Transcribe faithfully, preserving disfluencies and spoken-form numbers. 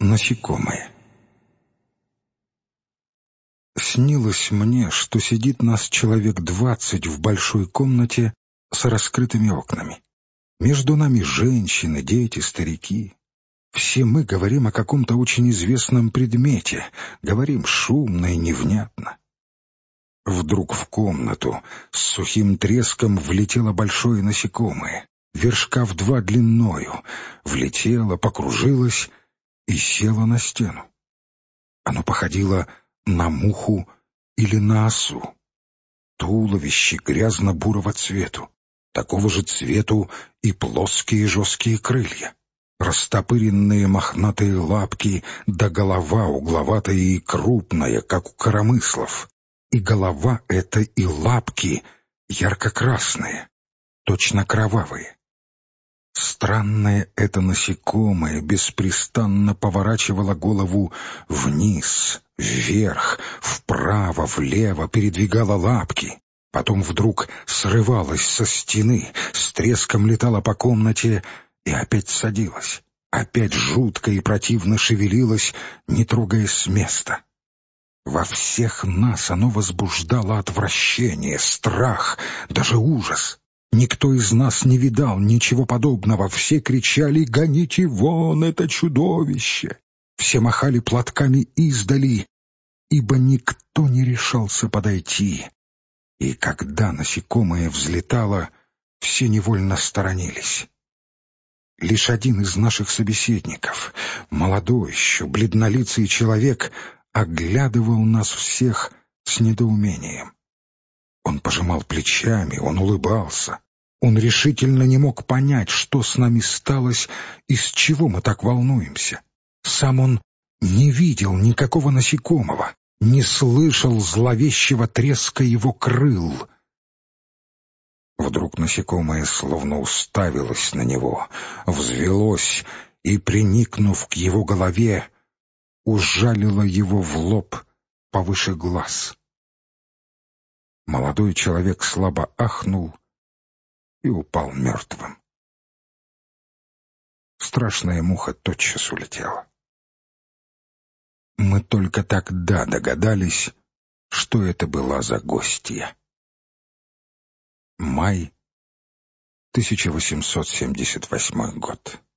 Насекомые. Снилось мне, что сидит нас человек двадцать в большой комнате с раскрытыми окнами. Между нами женщины, дети, старики. Все мы говорим о каком-то очень известном предмете, говорим шумно и невнятно. Вдруг в комнату с сухим треском влетело большое насекомое, вершка в два длинною, влетело, покружилось и села на стену. Оно походило на муху или на осу. Туловище грязно-бурого цвету, такого же цвету и плоские жесткие крылья, растопыренные мохнатые лапки, да голова угловатая и крупная, как у коромыслов. И голова эта, и лапки ярко-красные, точно кровавые. Странное это насекомое беспрестанно поворачивало голову вниз, вверх, вправо, влево, передвигало лапки. Потом вдруг срывалось со стены, с треском летало по комнате и опять садилось. Опять жутко и противно шевелилось, не трогаясь с места. Во всех нас оно возбуждало отвращение, страх, даже ужас. Никто из нас не видал ничего подобного. Все кричали: «Гоните вон это чудовище!» Все махали платками издали, ибо никто не решался подойти. И когда насекомое взлетало, все невольно сторонились. Лишь один из наших собеседников, молодой еще, бледнолицый человек, оглядывал нас всех с недоумением. Он пожимал плечами, он улыбался. Он решительно не мог понять, что с нами сталось и с чего мы так волнуемся. Сам он не видел никакого насекомого, не слышал зловещего треска его крыл. Вдруг насекомое словно уставилось на него, взвелось и, приникнув к его голове, ужалило его в лоб повыше глаз. Молодой человек слабо ахнул и упал мертвым. Страшная муха тотчас улетела. Мы только тогда догадались, что это была за гостья. Май тысяча восемьсот семьдесят восьмой год.